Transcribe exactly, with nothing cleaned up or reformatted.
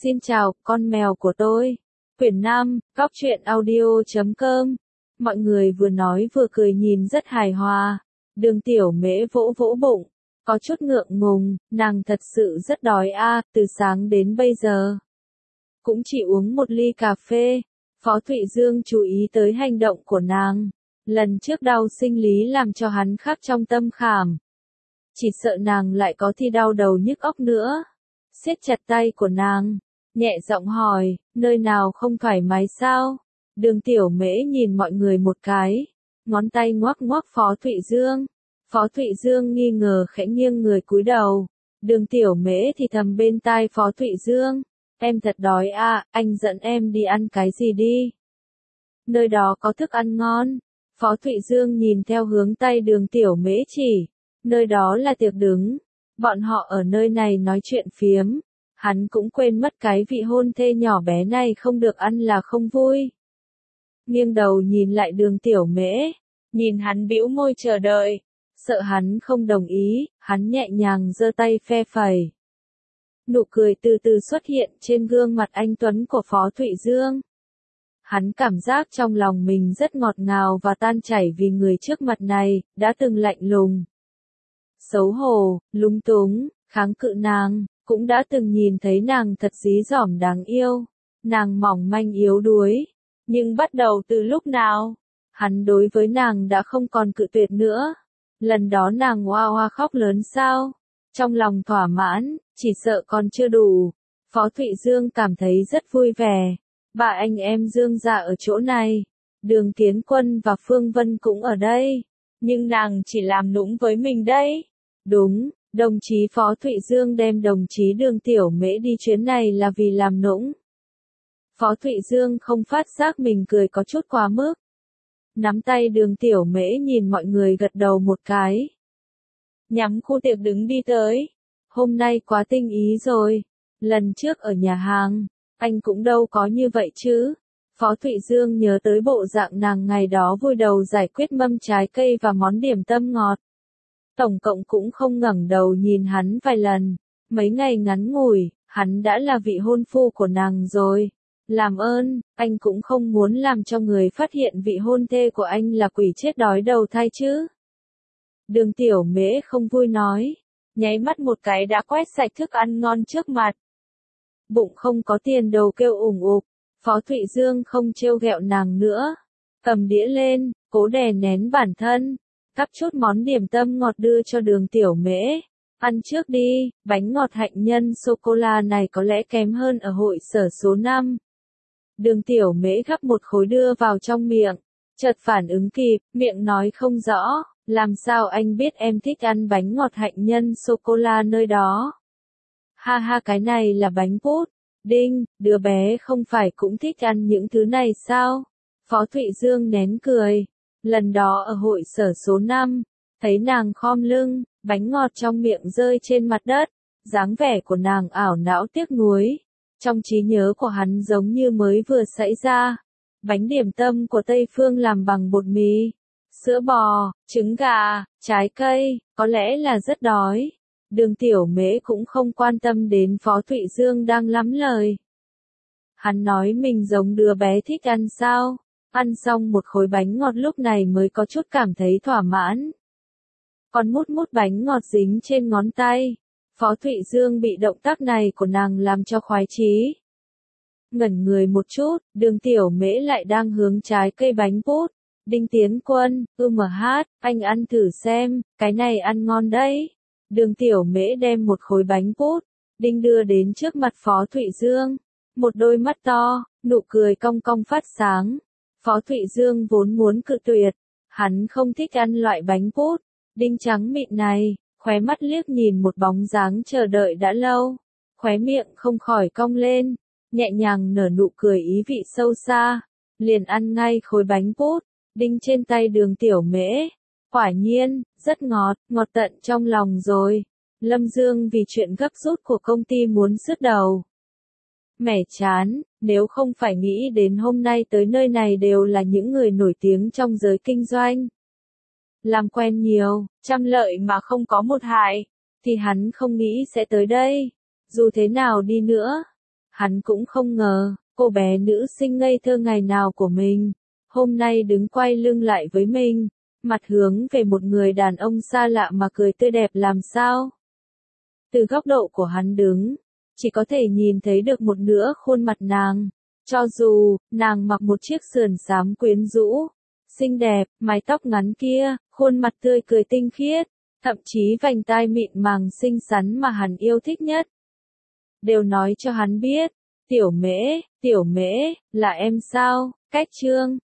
Xin chào, con mèo của tôi. Quyển năm, góc truyện audio chấm com. Mọi người vừa nói vừa cười nhìn rất hài hòa. Đường Tiểu Mễ vỗ vỗ bụng, có chút ngượng ngùng, nàng thật sự rất đói a, từ sáng đến bây giờ. Cũng chỉ uống một ly cà phê. Phó Thụy Dương chú ý tới hành động của nàng. Lần trước đau sinh lý làm cho hắn khắc trong tâm khảm. Chỉ sợ nàng lại có thi đau đầu nhức óc nữa. Siết chặt tay của nàng, nhẹ giọng hỏi, nơi nào không thoải mái sao? Đường Tiểu Mễ nhìn mọi người một cái, ngón tay ngoắc ngoắc Phó Thụy Dương. Phó Thụy Dương nghi ngờ khẽ nghiêng người cúi đầu. Đường Tiểu Mễ thì thầm bên tai Phó Thụy Dương, em thật đói à, anh dẫn em đi ăn cái gì đi? Nơi đó có thức ăn ngon. Phó Thụy Dương nhìn theo hướng tay Đường Tiểu Mễ chỉ, nơi đó là tiệc đứng. Bọn họ ở nơi này nói chuyện phiếm. Hắn cũng quên mất cái vị hôn thê nhỏ bé này không được ăn là không vui. Nghiêng đầu nhìn lại Đường Tiểu Mễ, nhìn hắn bĩu môi chờ đợi. Sợ hắn không đồng ý, hắn nhẹ nhàng giơ tay phe phẩy. Nụ cười từ từ xuất hiện trên gương mặt anh tuấn của Phó Thụy Dương. Hắn cảm giác trong lòng mình rất ngọt ngào và tan chảy vì người trước mặt này đã từng lạnh lùng, xấu hổ, lúng túng, kháng cự nàng, cũng đã từng nhìn thấy nàng thật dí dỏm đáng yêu, nàng mỏng manh yếu đuối, nhưng bắt đầu từ lúc nào, hắn đối với nàng đã không còn cự tuyệt nữa. Lần đó nàng oa oa khóc lớn sao? Trong lòng thỏa mãn, chỉ sợ còn chưa đủ. Phó Thụy Dương cảm thấy rất vui vẻ. Ba anh em Dương gia ở chỗ này, Đường Kiến Quân và Phương Vân cũng ở đây, nhưng nàng chỉ làm nũng với mình đấy. Đúng, đồng chí Phó Thụy Dương đem đồng chí Đường Tiểu Mễ đi chuyến này là vì làm nũng. Phó Thụy Dương không phát giác mình cười có chút quá mức. Nắm tay Đường Tiểu Mễ nhìn mọi người gật đầu một cái. Nhắm khu tiệc đứng đi tới. Hôm nay quá tinh ý rồi. Lần trước ở nhà hàng, anh cũng đâu có như vậy chứ. Phó Thụy Dương nhớ tới bộ dạng nàng ngày đó vui đầu giải quyết mâm trái cây và món điểm tâm ngọt. Tổng cộng cũng không ngẩng đầu nhìn hắn vài lần. Mấy ngày ngắn ngủi, hắn đã là vị hôn phu của nàng rồi. Làm ơn, anh cũng không muốn làm cho người phát hiện vị hôn thê của anh là quỷ chết đói đầu thai chứ. Đường Tiểu Mễ không vui nói, nháy mắt một cái đã quét sạch thức ăn ngon trước mặt. Bụng không có tiền đầu kêu ủng ục, Phó Thụy Dương không trêu ghẹo nàng nữa. Cầm đĩa lên, cố đè nén bản thân, cắp chút món điểm tâm ngọt đưa cho Đường Tiểu Mễ. Ăn trước đi, bánh ngọt hạnh nhân sô-cô-la này có lẽ kém hơn ở hội sở số năm. Đường Tiểu Mễ gắp một khối đưa vào trong miệng, chợt phản ứng kịp, miệng nói không rõ, làm sao anh biết em thích ăn bánh ngọt hạnh nhân sô-cô-la nơi đó. Ha ha, cái này là bánh bút. Đinh, đứa bé không phải cũng thích ăn những thứ này sao? Phó Thụy Dương nén cười. Lần đó ở hội sở số năm, thấy nàng khom lưng, bánh ngọt trong miệng rơi trên mặt đất, dáng vẻ của nàng ảo não tiếc nuối. Trong trí nhớ của hắn giống như mới vừa xảy ra. Bánh điểm tâm của Tây Phương làm bằng bột mì, sữa bò, trứng gà, trái cây, có lẽ là rất đói. Đường Tiểu Mễ cũng không quan tâm đến Phó Thụy Dương đang lắm lời. Hắn nói mình giống đứa bé thích ăn sao? Ăn xong một khối bánh ngọt lúc này mới có chút cảm thấy thỏa mãn. Còn mút mút bánh ngọt dính trên ngón tay. Phó Thụy Dương bị động tác này của nàng làm cho khoái chí. Ngẩn người một chút, Đường Tiểu Mễ lại đang hướng trái cây bánh bút. Đinh Tiến Quân, ư mà hát, anh ăn thử xem, cái này ăn ngon đấy. Đường Tiểu Mễ đem một khối bánh bút, Đinh đưa đến trước mặt Phó Thụy Dương. Một đôi mắt to, nụ cười cong cong phát sáng. Phó Thụy Dương vốn muốn cự tuyệt, hắn không thích ăn loại bánh bút, đinh trắng mịn này, khóe mắt liếc nhìn một bóng dáng chờ đợi đã lâu. Khóe miệng không khỏi cong lên, nhẹ nhàng nở nụ cười ý vị sâu xa, liền ăn ngay khối bánh bút, đinh trên tay Đường Tiểu Mễ. Quả nhiên, rất ngọt, ngọt tận trong lòng rồi. Lâm Dương vì chuyện gấp rút của công ty muốn sứt đầu. Mẻ chán, nếu không phải nghĩ đến hôm nay tới nơi này đều là những người nổi tiếng trong giới kinh doanh. Làm quen nhiều, trăm lợi mà không có một hại, thì hắn không nghĩ sẽ tới đây. Dù thế nào đi nữa, Hắn cũng không ngờ, cô bé nữ sinh ngây thơ ngày nào của mình, hôm nay đứng quay lưng lại với mình, mặt hướng về một người đàn ông xa lạ mà cười tươi đẹp làm sao. Từ góc độ của hắn đứng, chỉ có thể nhìn thấy được một nửa khuôn mặt nàng, cho dù, nàng mặc một chiếc sườn xám quyến rũ, xinh đẹp, mái tóc ngắn kia, khuôn mặt tươi cười tinh khiết, thậm chí vành tai mịn màng xinh xắn mà hắn yêu thích nhất. Đều nói cho hắn biết, tiểu mễ, tiểu mễ, là em sao, cách chương.